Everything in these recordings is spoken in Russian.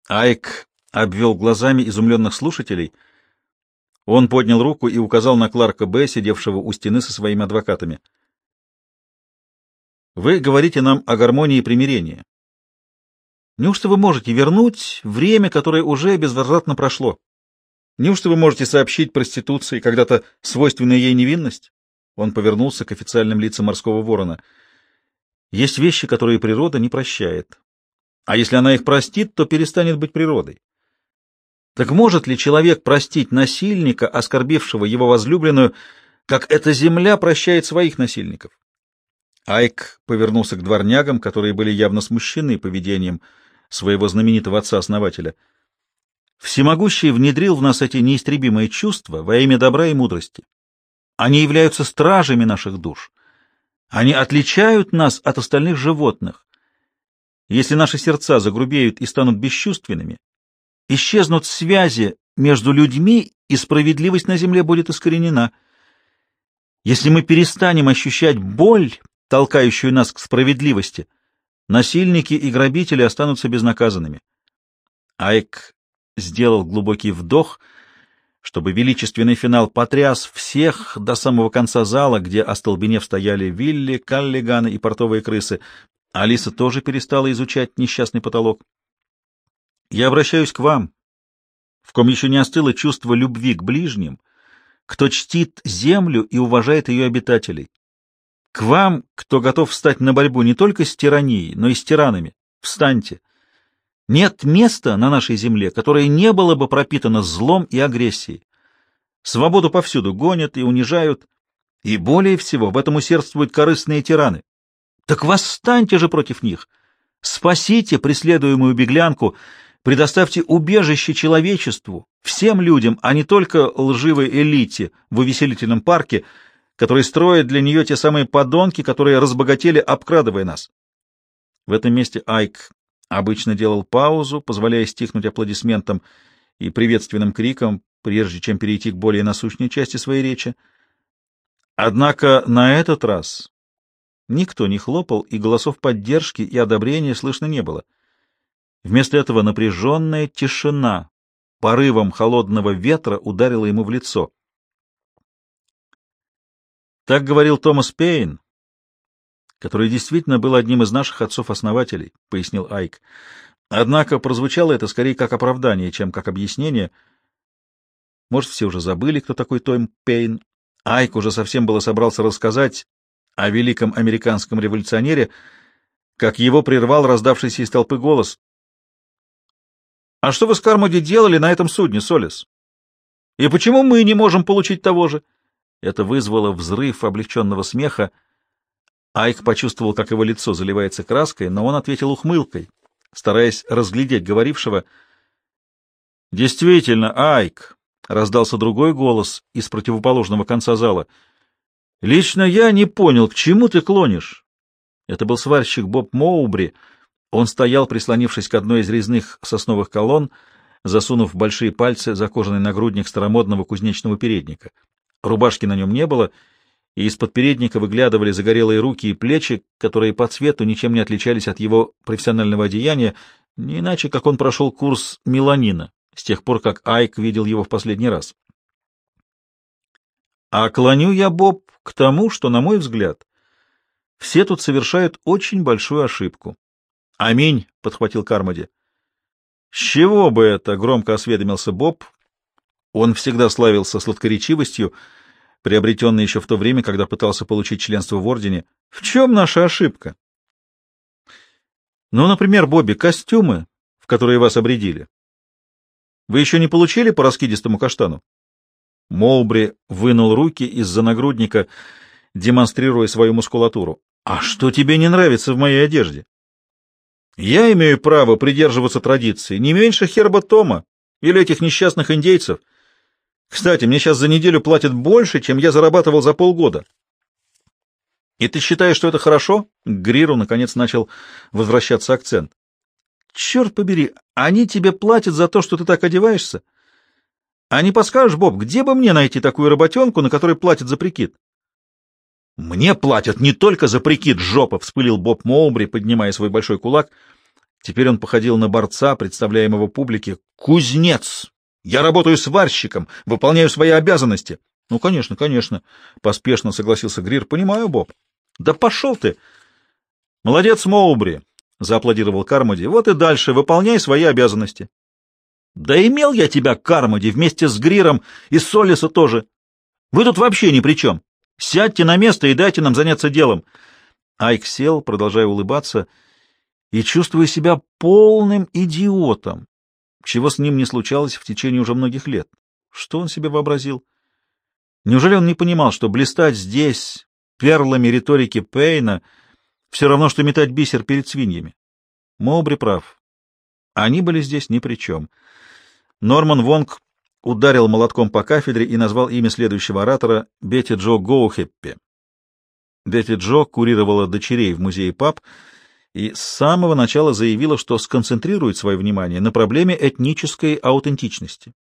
Айк обвел глазами изумленных слушателей. Он поднял руку и указал на Кларка Б., сидевшего у стены со своими адвокатами. «Вы говорите нам о гармонии и примирении. Неужто вы можете вернуть время, которое уже безвозвратно прошло? Неужто вы можете сообщить проституции когда-то свойственную ей невинность?» Он повернулся к официальным лицам морского ворона. «Есть вещи, которые природа не прощает. А если она их простит, то перестанет быть природой. Так может ли человек простить насильника, оскорбившего его возлюбленную, как эта земля прощает своих насильников?» Айк повернулся к дворнягам, которые были явно смущены поведением своего знаменитого отца-основателя. «Всемогущий внедрил в нас эти неистребимые чувства во имя добра и мудрости. Они являются стражами наших душ. Они отличают нас от остальных животных. Если наши сердца загрубеют и станут бесчувственными, исчезнут связи между людьми, и справедливость на земле будет искоренена. Если мы перестанем ощущать боль, толкающую нас к справедливости, насильники и грабители останутся безнаказанными». Айк сделал глубокий вдох, чтобы величественный финал потряс всех до самого конца зала, где, остолбенев, стояли Вилли, Каллиганы и портовые крысы. Алиса тоже перестала изучать несчастный потолок. «Я обращаюсь к вам, в ком еще не остыло чувство любви к ближним, кто чтит землю и уважает ее обитателей. К вам, кто готов встать на борьбу не только с тиранией, но и с тиранами. Встаньте! Нет места на нашей земле, которое не было бы пропитано злом и агрессией. Свободу повсюду гонят и унижают, и более всего в этом усердствуют корыстные тираны. Так восстаньте же против них! Спасите преследуемую беглянку, предоставьте убежище человечеству, всем людям, а не только лживой элите в увеселительном парке, которые строят для нее те самые подонки, которые разбогатели, обкрадывая нас». В этом месте Айк обычно делал паузу, позволяя стихнуть аплодисментам и приветственным крикам, прежде чем перейти к более насущной части своей речи. Однако на этот раз никто не хлопал, и голосов поддержки и одобрения слышно не было. Вместо этого напряженная тишина порывом холодного ветра ударила ему в лицо. «Так говорил Томас Пейн, который действительно был одним из наших отцов-основателей», — пояснил Айк. Однако прозвучало это скорее как оправдание, чем как объяснение. Может, все уже забыли, кто такой Том Пейн. Айк уже совсем было собрался рассказать о великом американском революционере, как его прервал раздавшийся из толпы голос. «А что вы с Кармоди делали на этом судне, Солис? И почему мы не можем получить того же?» Это вызвало взрыв облегченного смеха. Айк почувствовал, как его лицо заливается краской, но он ответил ухмылкой, стараясь разглядеть говорившего. «Действительно, Айк!» — раздался другой голос из противоположного конца зала. «Лично я не понял, к чему ты клонишь?» Это был сварщик Боб Моубри. Он стоял, прислонившись к одной из резных сосновых колонн, засунув большие пальцы за кожаный нагрудник старомодного кузнечного передника. Рубашки на нем не было, и из-под передника выглядывали загорелые руки и плечи, которые по цвету ничем не отличались от его профессионального одеяния, не иначе, как он прошел курс меланина с тех пор, как Айк видел его в последний раз. А клоню я, Боб, к тому, что, на мой взгляд, все тут совершают очень большую ошибку. «Аминь», — подхватил Кармоди. «С чего бы это?» — громко осведомился Боб. Он всегда славился сладкоречивостью, приобретенной еще в то время, когда пытался получить членство в ордене. «В чем наша ошибка?» «Ну, например, Бобби, костюмы, в которые вас обрядили. Вы еще не получили по раскидистому каштану?» Моубри вынул руки из-за нагрудника, демонстрируя свою мускулатуру. «А что тебе не нравится в моей одежде?» «Я имею право придерживаться традиции, не меньше Херба Тома или этих несчастных индейцев. Кстати, мне сейчас за неделю платят больше, чем я зарабатывал за полгода». «И ты считаешь, что это хорошо?» К Гриру, наконец, начал возвращаться акцент. «Черт побери, они тебе платят за то, что ты так одеваешься? А не подскажешь, Боб, где бы мне найти такую работенку, на которой платят за прикид?» «Мне платят не только за прикид, жопа!» — вспылил Боб Моубри, поднимая свой большой кулак. Теперь он походил на борца, представляемого публике. «Кузнец! Я работаю сварщиком, выполняю свои обязанности». «Ну, конечно, конечно», — поспешно согласился Грир. «Понимаю, Боб». «Да пошел ты!» «Молодец, Моубри», — зааплодировал Кармоди. «Вот и дальше выполняй свои обязанности». «Да имел я тебя, Кармоди, вместе с Гриром и Соллиса тоже. Вы тут вообще ни при чем. Сядьте на место и дайте нам заняться делом». Айк сел, продолжая улыбаться, и чувствуя себя полным идиотом, чего с ним не случалось в течение уже многих лет. Что он себе вообразил? Неужели он не понимал, что блистать здесь перлами риторики Пейна все равно, что метать бисер перед свиньями? Моубри прав. Они были здесь ни при чем. Норман Вонг ударил молотком по кафедре и назвал имя следующего оратора Бетти Джо Гоухеппи. Бетти Джо курировала дочерей в музее ПАП и с самого начала заявила, что сконцентрирует свое внимание на проблеме этнической аутентичности.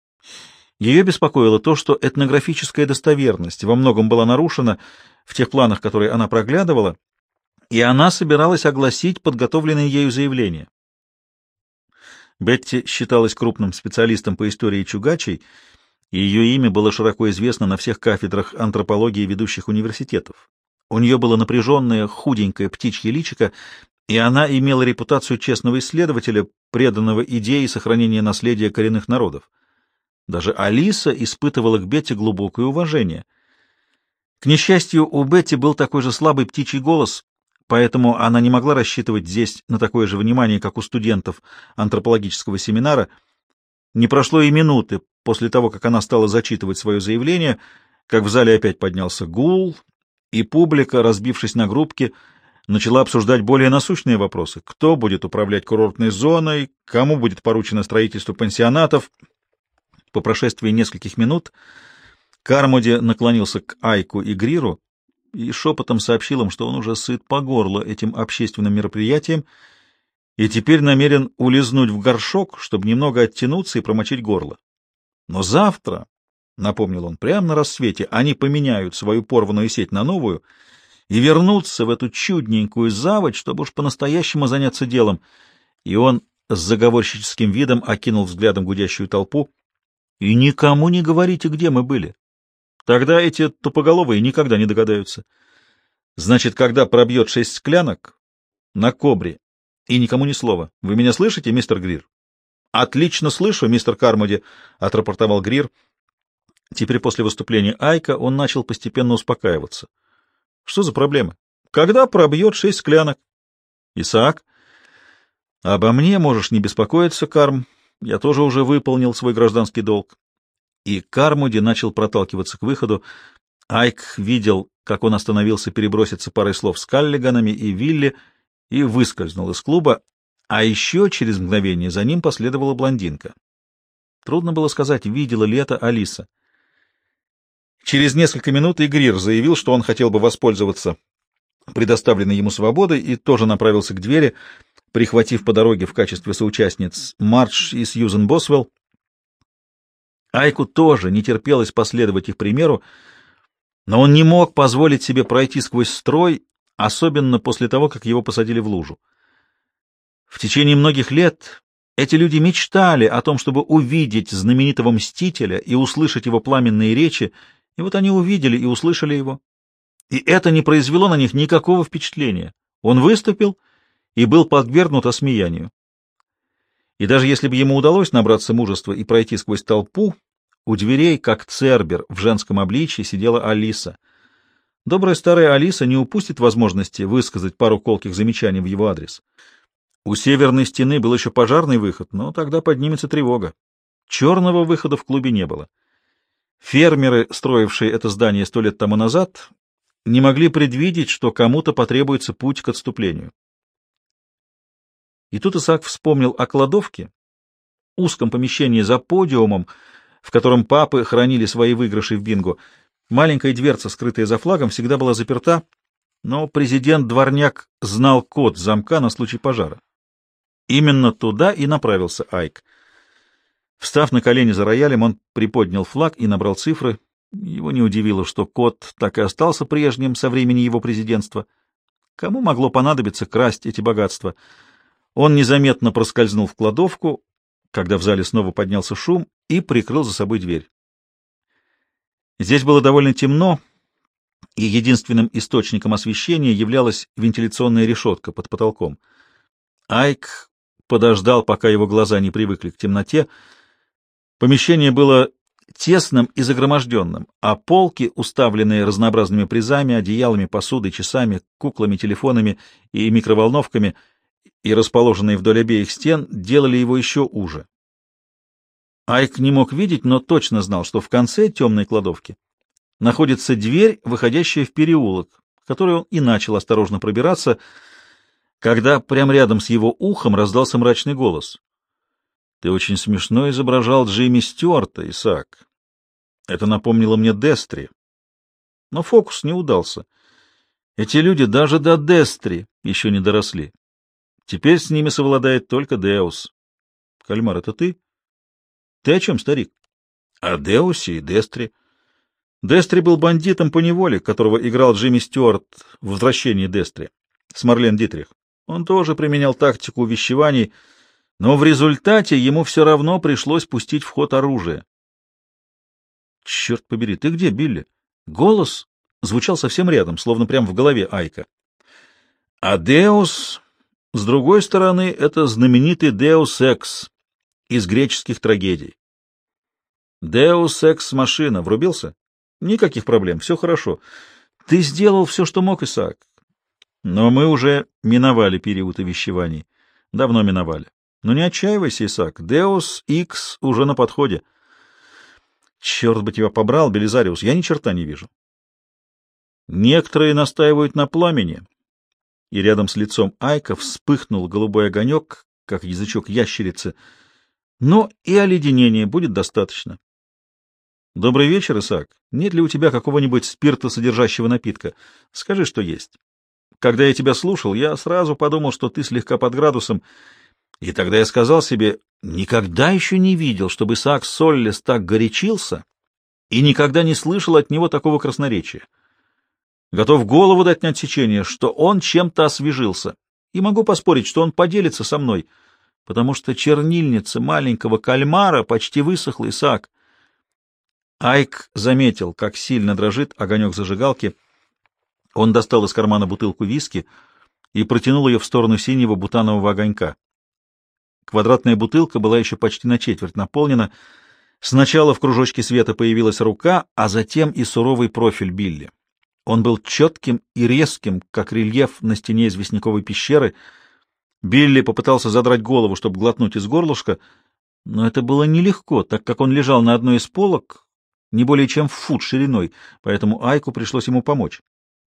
Ее беспокоило то, что этнографическая достоверность во многом была нарушена в тех планах, которые она проглядывала, и она собиралась огласить подготовленное ею заявление. Бетти считалась крупным специалистом по истории чугачей, и ее имя было широко известно на всех кафедрах антропологии ведущих университетов. У нее было напряженное, худенькое птичье личико, и она имела репутацию честного исследователя, преданного идее сохранения наследия коренных народов. Даже Алиса испытывала к Бетти глубокое уважение. К несчастью, у Бетти был такой же слабый птичий голос, поэтому она не могла рассчитывать здесь на такое же внимание, как у студентов антропологического семинара. Не прошло и минуты после того, как она стала зачитывать свое заявление, как в зале опять поднялся гул, и публика, разбившись на группки, начала обсуждать более насущные вопросы. Кто будет управлять курортной зоной, кому будет поручено строительство пансионатов. По прошествии нескольких минут Кармоди наклонился к Айку и Гриру и шепотом сообщил им, что он уже сыт по горло этим общественным мероприятием и теперь намерен улизнуть в горшок, чтобы немного оттянуться и промочить горло. Но завтра, — напомнил он, — прямо на рассвете они поменяют свою порванную сеть на новую и вернутся в эту чудненькую заводь, чтобы уж по-настоящему заняться делом. И он с заговорщическим видом окинул взглядом гудящую толпу. И никому не говорите, где мы были. Тогда эти тупоголовые никогда не догадаются. Значит, когда пробьет 6 склянок на кобре, и никому ни слова. Вы меня слышите, мистер Грир? — Отлично слышу, мистер Кармоди, — отрапортовал Грир. Теперь после выступления Айка он начал постепенно успокаиваться. — Что за проблемы? — Когда пробьет 6 склянок? — Исаак? — Обо мне можешь не беспокоиться, Карм. Я тоже уже выполнил свой гражданский долг. И Кармоди начал проталкиваться к выходу. Айк видел, как он остановился переброситься парой слов с Каллиганами и Вилли и выскользнул из клуба, а еще через мгновение за ним последовала блондинка. Трудно было сказать, видела ли это Алиса. Через несколько минут Игрир заявил, что он хотел бы воспользоваться предоставленной ему свободой, и тоже направился к двери, прихватив по дороге в качестве соучастниц Мардж и Сьюзен Босвелл. Айку тоже не терпелось последовать их примеру, но он не мог позволить себе пройти сквозь строй, особенно после того, как его посадили в лужу. В течение многих лет эти люди мечтали о том, чтобы увидеть знаменитого Мстителя и услышать его пламенные речи, и вот они увидели и услышали его. И это не произвело на них никакого впечатления. Он выступил и был подвергнут осмеянию. И даже если бы ему удалось набраться мужества и пройти сквозь толпу, у дверей, как Цербер в женском обличье, сидела Алиса. Добрая старая Алиса не упустит возможности высказать пару колких замечаний в его адрес. У северной стены был еще пожарный выход, но тогда поднимется тревога. Черного выхода в клубе не было. Фермеры, строившие это здание 100 лет тому назад, не могли предвидеть, что кому-то потребуется путь к отступлению. И тут Исаак вспомнил о кладовке, узком помещении за подиумом, в котором папы хранили свои выигрыши в бинго. Маленькая дверца, скрытая за флагом, всегда была заперта, но президент-дворняк знал код замка на случай пожара. Именно туда и направился Айк. Встав на колени за роялем, он приподнял флаг и набрал цифры. Его не удивило, что код так и остался прежним со времени его президентства. Кому могло понадобиться красть эти богатства? Он незаметно проскользнул в кладовку, когда в зале снова поднялся шум, и прикрыл за собой дверь. Здесь было довольно темно, и единственным источником освещения являлась вентиляционная решетка под потолком. Айк подождал, пока его глаза не привыкли к темноте. Помещение было тесным и загроможденным, а полки, уставленные разнообразными призами, одеялами, посудой, часами, куклами, телефонами и микроволновками, и расположенные вдоль обеих стен, делали его еще уже. Айк не мог видеть, но точно знал, что в конце темной кладовки находится дверь, выходящая в переулок, в который он и начал осторожно пробираться, когда прямо рядом с его ухом раздался мрачный голос. «Ты очень смешно изображал Джимми Стюарта, Исаак. Это напомнило мне Дестри. Но фокус не удался. Эти люди даже до Дестри еще не доросли. Теперь с ними совладает только Деус». «Кальмар, это ты?» «Ты о чем, старик?» «О Деусе и Дестри». Дестри был бандитом по неволе, которого играл Джимми Стюарт в «Возвращении Дестри» с Марлен Дитрих. Он тоже применял тактику увещеваний, но в результате ему все равно пришлось пустить в ход оружие. «Черт побери, ты где, Билли?» Голос звучал совсем рядом, словно прямо в голове Айка. А Деус, с другой стороны, это знаменитый Деус Экс из греческих трагедий. Деус Экс-машина. Врубился? Никаких проблем, все хорошо. Ты сделал все, что мог, Исаак. Но мы уже миновали период увещеваний. Давно миновали. Но не отчаивайся, Исаак. Деус Икс уже на подходе. Черт бы тебя побрал, Белизариус, я ни черта не вижу. Некоторые настаивают на пламени. И рядом с лицом Айка вспыхнул голубой огонек, как язычок ящерицы. Но и оледенения будет достаточно. Добрый вечер, Исаак. Нет ли у тебя какого-нибудь спиртосодержащего напитка? Скажи, что есть. Когда я тебя слушал, я сразу подумал, что ты слегка под градусом, и тогда я сказал себе, никогда еще не видел, чтобы Исаак Соллес так горячился, и никогда не слышал от него такого красноречия. Готов голову дать на отсечение, что он чем-то освежился, и могу поспорить, что он поделится со мной, потому что чернильница маленького кальмара почти высохла, Исаак. Айк заметил, как сильно дрожит огонек зажигалки. Он достал из кармана бутылку виски и протянул ее в сторону синего бутанового огонька. Квадратная бутылка была еще почти на четверть наполнена. Сначала в кружочке света появилась рука, а затем и суровый профиль Билли. Он был четким и резким, как рельеф на стене известняковой пещеры. Билли попытался задрать голову, чтобы глотнуть из горлышка, но это было нелегко, так как он лежал на одной из полок, не более чем в фут шириной, поэтому Айку пришлось ему помочь.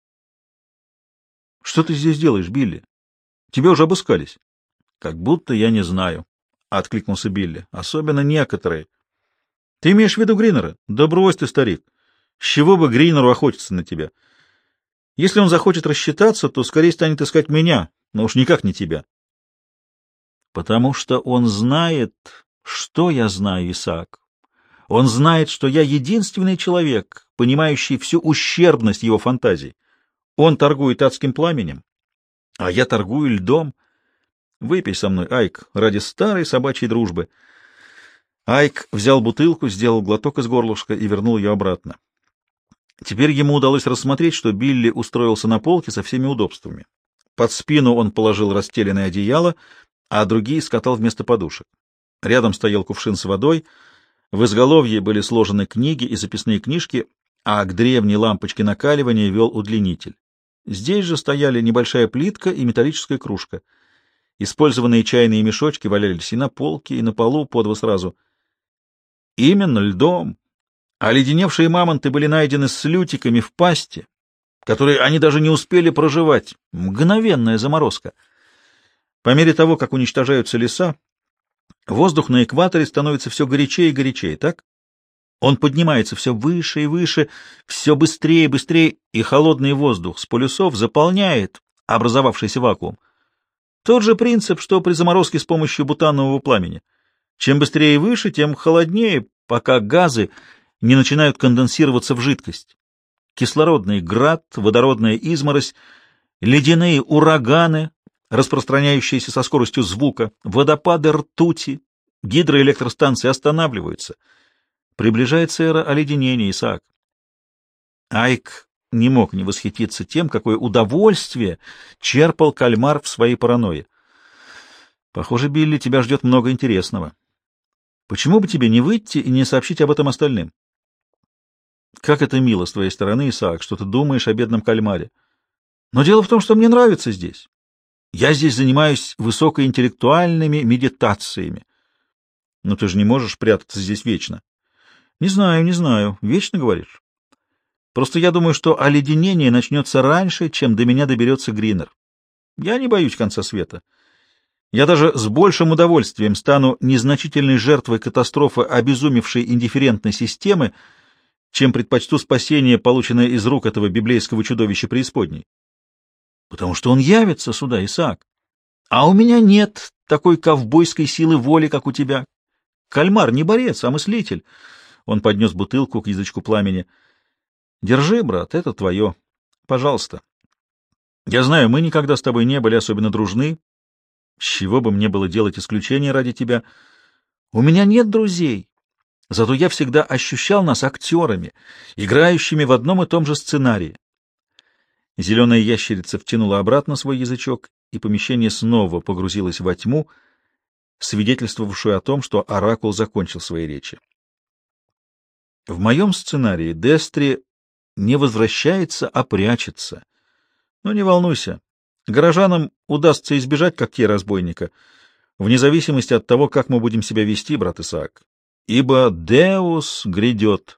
— Что ты здесь делаешь, Билли? Тебя уже обыскались. — Как будто я не знаю, — откликнулся Билли. — Особенно некоторые. — Ты имеешь в виду Гринера? Да брось ты, старик. С чего бы Гринеру охотиться на тебя? Если он захочет рассчитаться, то скорее станет искать меня, но уж никак не тебя. — Потому что он знает, что я знаю, Исаак. Он знает, что я единственный человек, понимающий всю ущербность его фантазий. Он торгует адским пламенем, а я торгую льдом. Выпей со мной, Айк, ради старой собачьей дружбы. Айк взял бутылку, сделал глоток из горлышка и вернул ее обратно. Теперь ему удалось рассмотреть, что Билли устроился на полке со всеми удобствами. Под спину он положил расстеленное одеяло, а другие скатал вместо подушек. Рядом стоял кувшин с водой, в изголовье были сложены книги и записные книжки, а к древней лампочке накаливания вел удлинитель. Здесь же стояли небольшая плитка и металлическая кружка. Использованные чайные мешочки валялись и на полке, и на полу по два сразу. Именно льдом. Оледеневшие мамонты были найдены с лютиками в пасти, которые они даже не успели проживать. Мгновенная заморозка. По мере того, как уничтожаются леса, воздух на экваторе становится все горячее и горячее, так? Он поднимается все выше и выше, все быстрее и быстрее, и холодный воздух с полюсов заполняет образовавшийся вакуум. Тот же принцип, что при заморозке с помощью бутанового пламени. Чем быстрее и выше, тем холоднее, пока газы не начинают конденсироваться в жидкость. Кислородный град, водородная изморозь, ледяные ураганы, распространяющиеся со скоростью звука, водопады ртути, гидроэлектростанции останавливаются. Приближается эра оледенения, Исаак. Айк не мог не восхититься тем, какое удовольствие черпал кальмар в своей паранойе. Похоже, Билли, тебя ждет много интересного. Почему бы тебе не выйти и не сообщить об этом остальным? Как это мило с твоей стороны, Исаак, что ты думаешь о бедном кальмаре. Но дело в том, что мне нравится здесь. Я здесь занимаюсь высокоинтеллектуальными медитациями. Но ты же не можешь прятаться здесь вечно. Не знаю, не знаю. Вечно, говоришь? Просто я думаю, что оледенение начнется раньше, чем до меня доберется Гринер. Я не боюсь конца света. Я даже с большим удовольствием стану незначительной жертвой катастрофы обезумевшей индифферентной системы, чем предпочту спасение, полученное из рук этого библейского чудовища преисподней. Потому что он явится сюда, Исаак. А у меня нет такой ковбойской силы воли, как у тебя. Кальмар не борец, а мыслитель. Он поднес бутылку к язычку пламени. Держи, брат, это твое. Пожалуйста. Я знаю, мы никогда с тобой не были особенно дружны. С чего бы мне было делать исключение ради тебя? У меня нет друзей. Зато я всегда ощущал нас актерами, играющими в одном и том же сценарии. Зеленая ящерица втянула обратно свой язычок, и помещение снова погрузилось во тьму, свидетельствовавшую о том, что оракул закончил свои речи. В моем сценарии Дестри не возвращается, а прячется. Но не волнуйся, горожанам удастся избежать когтей разбойника, вне зависимости от того, как мы будем себя вести, брат Исаак. Ибо Деус грядет.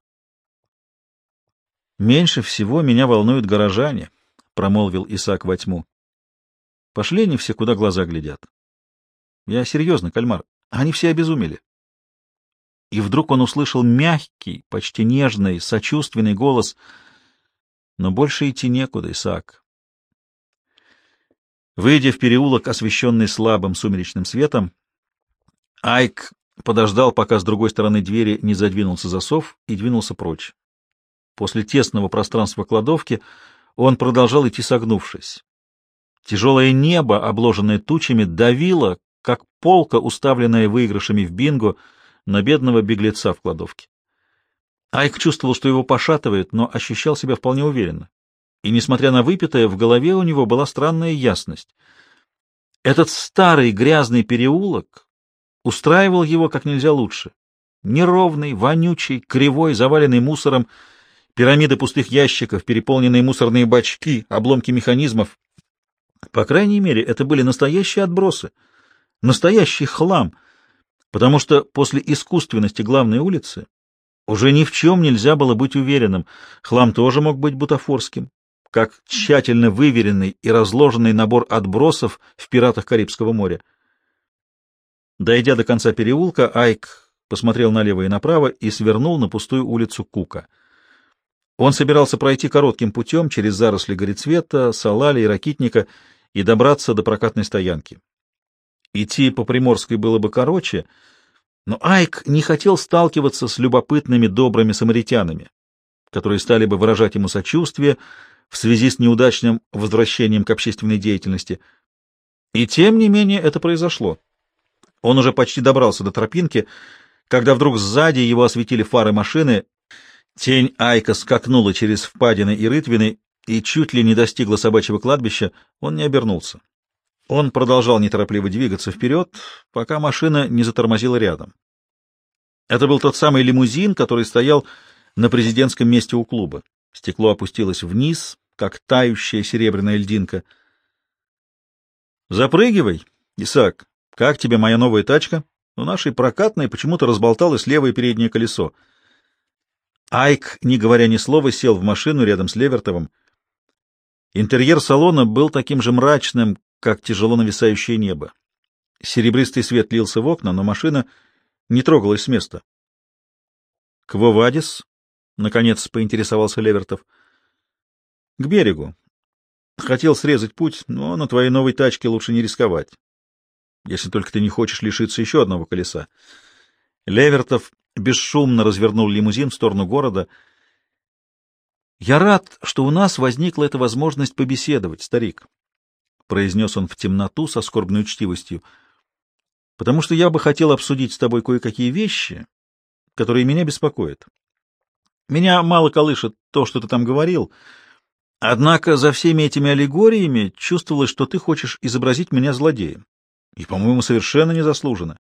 Меньше всего меня волнуют горожане, — промолвил Исаак во тьму. Пошли они все, куда глаза глядят. Я серьезно, кальмар, они все обезумели. И вдруг он услышал мягкий, почти нежный, сочувственный голос. Но больше идти некуда, Исаак. Выйдя в переулок, освещенный слабым сумеречным светом, Айк подождал, пока с другой стороны двери не задвинулся засов, и двинулся прочь. После тесного пространства кладовки он продолжал идти согнувшись. Тяжелое небо, обложенное тучами, давило, как полка, уставленная выигрышами в бинго, на бедного беглеца в кладовке. Айк чувствовал, что его пошатывает, но ощущал себя вполне уверенно. И, несмотря на выпитое, в голове у него была странная ясность. Этот старый грязный переулок устраивал его как нельзя лучше. Неровный, вонючий, кривой, заваленный мусором, пирамиды пустых ящиков, переполненные мусорные бачки, обломки механизмов. По крайней мере, это были настоящие отбросы, настоящий хлам, потому что после искусственности главной улицы уже ни в чем нельзя было быть уверенным. Хлам тоже мог быть бутафорским, как тщательно выверенный и разложенный набор отбросов в «Пиратах Карибского моря». Дойдя до конца переулка, Айк посмотрел налево и направо и свернул на пустую улицу Кука. Он собирался пройти коротким путем через заросли горецвета, салали и ракитника и добраться до прокатной стоянки. Идти по Приморской было бы короче, но Айк не хотел сталкиваться с любопытными добрыми самаритянами, которые стали бы выражать ему сочувствие в связи с неудачным возвращением к общественной деятельности. И тем не менее это произошло. Он уже почти добрался до тропинки, когда вдруг сзади его осветили фары машины. Тень Айка скакнула через впадины и рытвины и чуть ли не достигла собачьего кладбища. Он не обернулся. Он продолжал неторопливо двигаться вперед, пока машина не затормозила рядом. Это был тот самый лимузин, который стоял на президентском месте у клуба. Стекло опустилось вниз, как тающая серебряная льдинка. «Запрыгивай, Исаак. Как тебе моя новая тачка? У нашей прокатной почему-то разболталось левое переднее колесо». Айк, не говоря ни слова, сел в машину рядом с Левертовым. Интерьер салона был таким же мрачным, как тяжело нависающее небо. Серебристый свет лился в окна, но машина не трогалась с места. — Кво вадис? — наконец поинтересовался Левертов. — К берегу. Хотел срезать путь, но на твоей новой тачке лучше не рисковать. Если только ты не хочешь лишиться еще одного колеса. Левертов бесшумно развернул лимузин в сторону города. — Я рад, что у нас возникла эта возможность побеседовать, старик. — произнес он в темноту со скорбной учтивостью, — «потому что я бы хотел обсудить с тобой кое-какие вещи, которые меня беспокоят. Меня мало колышет то, что ты там говорил, однако за всеми этими аллегориями чувствовалось, что ты хочешь изобразить меня злодеем, и, по-моему, совершенно незаслуженно».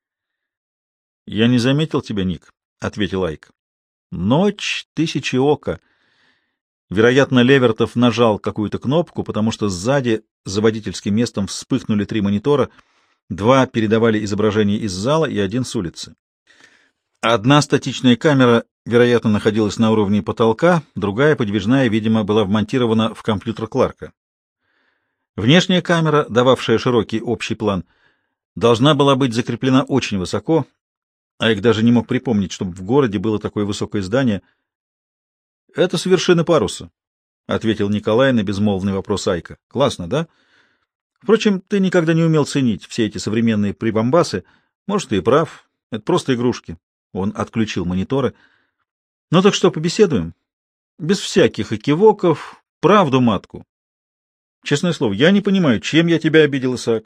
«Я не заметил тебя, Ник», — ответил Айк. «Ночь тысячи ока». Вероятно, Левертов нажал какую-то кнопку, потому что сзади за водительским местом вспыхнули 3 монитора, 2 передавали изображение из зала и 1 с улицы. Одна статичная камера, вероятно, находилась на уровне потолка, другая, подвижная, видимо, была вмонтирована в компьютер Кларка. Внешняя камера, дававшая широкий общий план, должна была быть закреплена очень высоко. Айк даже не мог припомнить, чтобы в городе было такое высокое здание. — Это с вершины паруса, — ответил Николай на безмолвный вопрос Айка. — Классно, да? Впрочем, ты никогда не умел ценить все эти современные прибамбасы. Может, ты и прав. Это просто игрушки. Он отключил мониторы. — Ну так что, побеседуем? Без всяких экивоков, правду матку. Честное слово, я не понимаю, чем я тебя обидел, Исаак.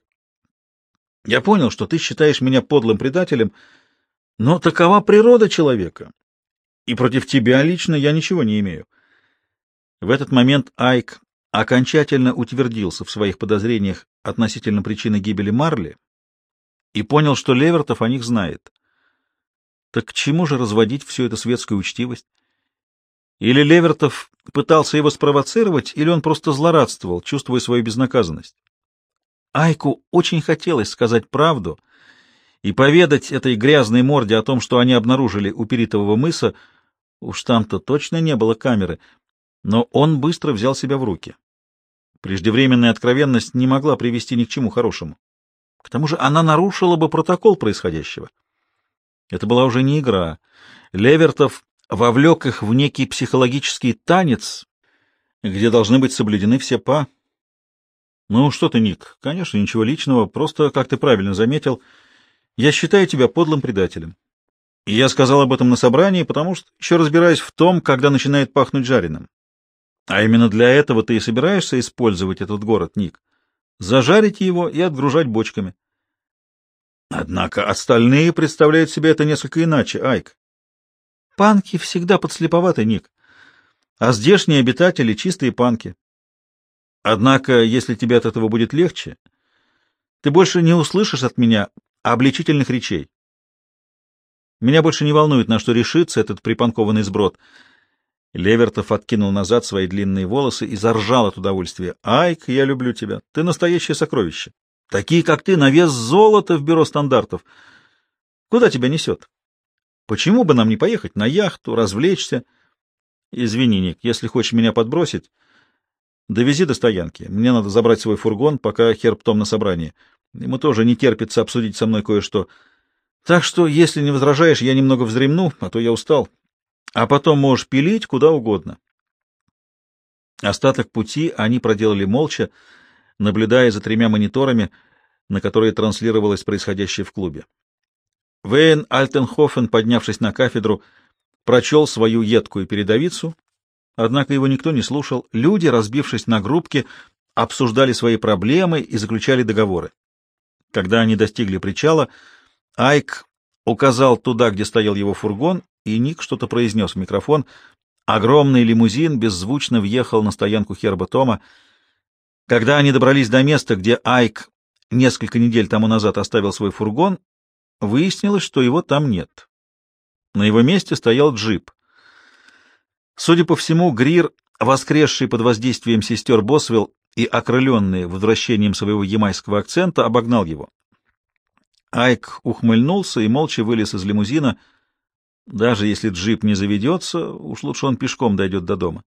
Я понял, что ты считаешь меня подлым предателем, но такова природа человека, и против тебя лично я ничего не имею. В этот момент Айк окончательно утвердился в своих подозрениях относительно причины гибели Марли и понял, что Левертов о них знает. Так к чему же разводить всю эту светскую учтивость? Или Левертов пытался его спровоцировать, или он просто злорадствовал, чувствуя свою безнаказанность? Айку очень хотелось сказать правду и поведать этой грязной морде о том, что они обнаружили у Перитового мыса. Уж там-то точно не было камеры, но он быстро взял себя в руки. Преждевременная откровенность не могла привести ни к чему хорошему. К тому же она нарушила бы протокол происходящего. Это была уже не игра. Левертов вовлек их в некий психологический танец, где должны быть соблюдены все па. Ну, что ты, Ник, конечно, ничего личного, просто, как ты правильно заметил, я считаю тебя подлым предателем. И я сказал об этом на собрании, потому что еще разбираюсь в том, когда начинает пахнуть жареным. А именно для этого ты и собираешься использовать этот город, Ник. Зажарить его и отгружать бочками. Однако остальные представляют себе это несколько иначе, Айк. Панки всегда подслеповаты, Ник. А здешние обитатели — чистые панки. Однако, если тебе от этого будет легче, ты больше не услышишь от меня обличительных речей. Меня больше не волнует, на что решится этот припанкованный сброд. Левертов откинул назад свои длинные волосы и заржал от удовольствия. «Айк, я люблю тебя. Ты настоящее сокровище. Такие, как ты, на вес золота в бюро стандартов. Куда тебя несет? Почему бы нам не поехать на яхту, развлечься? Извини, Ник, если хочешь меня подбросить, довези до стоянки. Мне надо забрать свой фургон, пока Херб Том на собрании. Ему тоже не терпится обсудить со мной кое-что. Так что, если не возражаешь, я немного вздремну, а то я устал. А потом можешь пилить куда угодно». Остаток пути они проделали молча, наблюдая за 3 мониторами, на которые транслировалось происходящее в клубе. Вейн Альтенхофен, поднявшись на кафедру, прочел свою едкую передовицу, однако его никто не слушал. Люди, разбившись на группки, обсуждали свои проблемы и заключали договоры. Когда они достигли причала, Айк указал туда, где стоял его фургон, и Ник что-то произнес в микрофон. Огромный лимузин беззвучно въехал на стоянку Херба Тома. Когда они добрались до места, где Айк несколько недель тому назад оставил свой фургон, выяснилось, что его там нет. На его месте стоял джип. Судя по всему, Грир, воскресший под воздействием сестер Босвелл и окрыленный возвращением своего ямайского акцента, обогнал его. Айк ухмыльнулся и молча вылез из лимузина. Даже если джип не заведется, уж лучше он пешком дойдет до дома.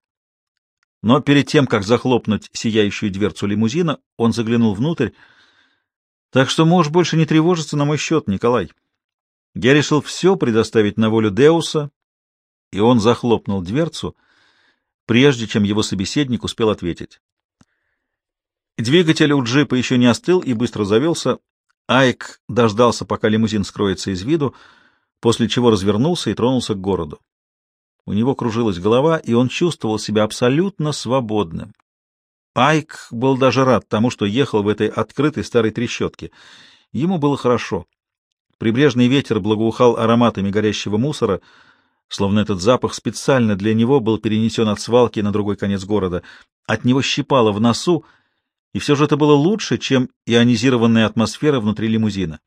Но перед тем, как захлопнуть сияющую дверцу лимузина, он заглянул внутрь. Так что можешь больше не тревожиться на мой счет, Николай. Я решил все предоставить на волю Деуса, и он захлопнул дверцу, прежде чем его собеседник успел ответить. Двигатель у джипа еще не остыл и быстро завелся. Айк дождался, пока лимузин скроется из виду, после чего развернулся и тронулся к городу. У него кружилась голова, и он чувствовал себя абсолютно свободным. Айк был даже рад тому, что ехал в этой открытой старой трещотке. Ему было хорошо. Прибрежный ветер благоухал ароматами горящего мусора, словно этот запах специально для него был перенесен от свалки на другой конец города. От него щипало в носу, и все же это было лучше, чем ионизированная атмосфера внутри лимузина.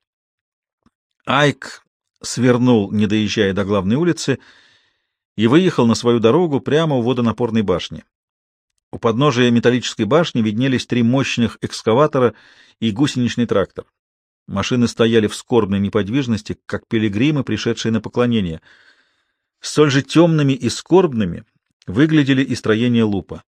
Айк свернул, не доезжая до главной улицы, и выехал на свою дорогу прямо у водонапорной башни. У подножия металлической башни виднелись 3 мощных экскаватора и гусеничный трактор. Машины стояли в скорбной неподвижности, как пилигримы, пришедшие на поклонение. Столь же темными и скорбными выглядели и строения Лупа.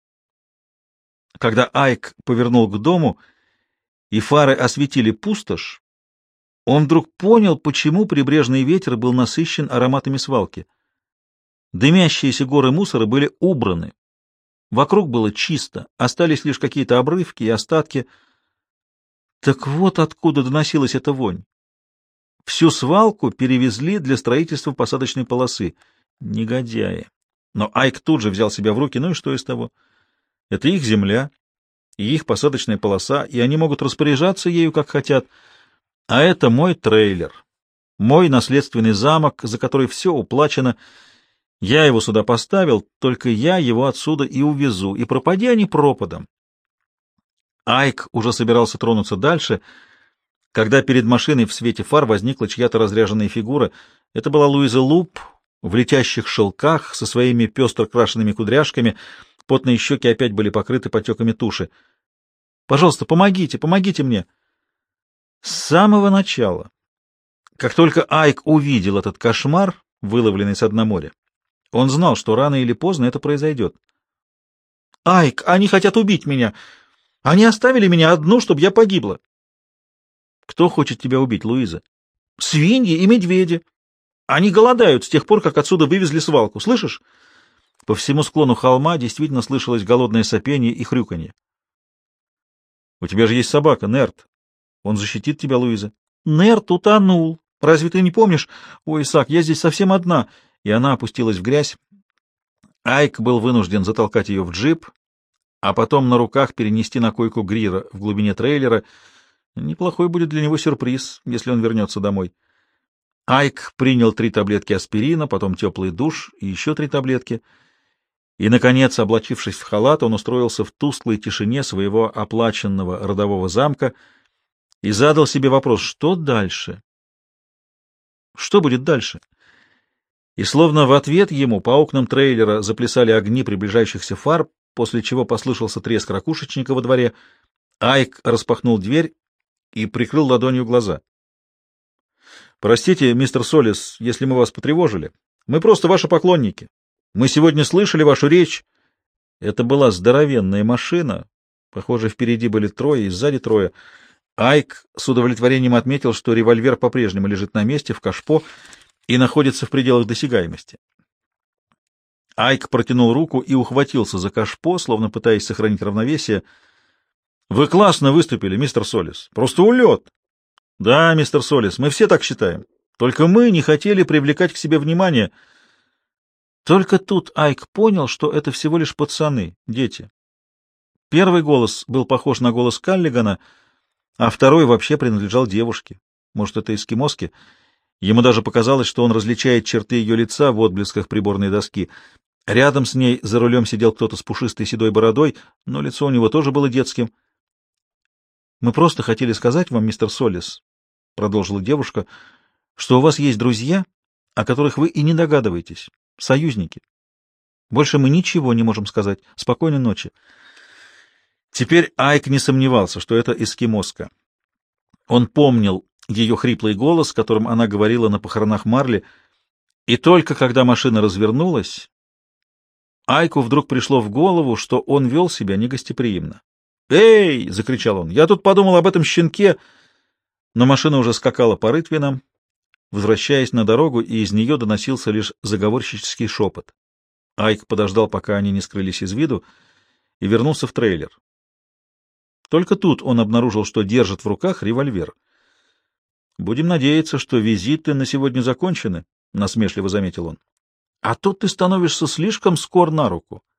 Когда Айк повернул к дому, и фары осветили пустошь, он вдруг понял, почему прибрежный ветер был насыщен ароматами свалки. Дымящиеся горы мусора были убраны. Вокруг было чисто, остались лишь какие-то обрывки и остатки. Так вот откуда доносилась эта вонь. Всю свалку перевезли для строительства посадочной полосы. Негодяи. Но Айк тут же взял себя в руки, ну и что из того? Это их земля и их посадочная полоса, и они могут распоряжаться ею, как хотят. А это мой трейлер, мой наследственный замок, за который все уплачено. Я его сюда поставил, только я его отсюда и увезу, и пропади они пропадом. Айк уже собирался тронуться дальше, когда перед машиной в свете фар возникла чья-то разряженная фигура. Это была Луиза Луп в летящих шелках со своими пестро крашенными кудряшками, потные щеки опять были покрыты потеками туши. «Пожалуйста, помогите, помогите мне!» С самого начала, как только Айк увидел этот кошмар, выловленный с дна моря, он знал, что рано или поздно это произойдет. «Айк, они хотят убить меня! Они оставили меня одну, чтобы я погибла!» «Кто хочет тебя убить, Луиза?» «Свиньи и медведи! Они голодают с тех пор, как отсюда вывезли свалку, слышишь?» По всему склону холма действительно слышалось голодное сопение и хрюканье. «У тебя же есть собака, Нерт. Он защитит тебя, Луиза». «Нерт утонул. Разве ты не помнишь? Ой, Исаак, я здесь совсем одна». И она опустилась в грязь. Айк был вынужден затолкать ее в джип, а потом на руках перенести на койку Грира в глубине трейлера. Неплохой будет для него сюрприз, если он вернется домой. Айк принял 3 таблетки аспирина, потом теплый душ и еще 3 таблетки. И, наконец, облачившись в халат, он устроился в тусклой тишине своего оплаченного родового замка и задал себе вопрос, что дальше? Что будет дальше? И словно в ответ ему по окнам трейлера заплясали огни приближающихся фар, после чего послышался треск ракушечника во дворе. Айк распахнул дверь и прикрыл ладонью глаза. «Простите, мистер Солис, если мы вас потревожили. Мы просто ваши поклонники. Мы сегодня слышали вашу речь». Это была здоровенная машина. Похоже, впереди были 3 и сзади 3. Айк с удовлетворением отметил, что револьвер по-прежнему лежит на месте, в кашпо, и находится в пределах досягаемости. Айк протянул руку и ухватился за кашпо, словно пытаясь сохранить равновесие. «Вы классно выступили, мистер Солис. Просто улет!» «Да, мистер Солис, мы все так считаем. Только мы не хотели привлекать к себе внимание». Только тут Айк понял, что это всего лишь пацаны, дети. Первый голос был похож на голос Каллигана, а второй вообще принадлежал девушке. Может, это эскимоски? Ему даже показалось, что он различает черты ее лица в отблесках приборной доски. Рядом с ней за рулем сидел кто-то с пушистой седой бородой, но лицо у него тоже было детским. «Мы просто хотели сказать вам, мистер Солис», — продолжила девушка, — «что у вас есть друзья, о которых вы и не догадываетесь, союзники. Больше мы ничего не можем сказать. Спокойной ночи». Теперь Айк не сомневался, что это эскимоска. Он помнил ее хриплый голос, которым она говорила на похоронах Марли, и только когда машина развернулась, Айку вдруг пришло в голову, что он вел себя негостеприимно. «Эй!» — закричал он. «Я тут подумал об этом щенке!» Но машина уже скакала по рытвинам, возвращаясь на дорогу, и из нее доносился лишь заговорщический шепот. Айк подождал, пока они не скрылись из виду, и вернулся в трейлер. Только тут он обнаружил, что держит в руках револьвер. «Будем надеяться, что визиты на сегодня закончены», — насмешливо заметил он. «А тут ты становишься слишком скор на руку.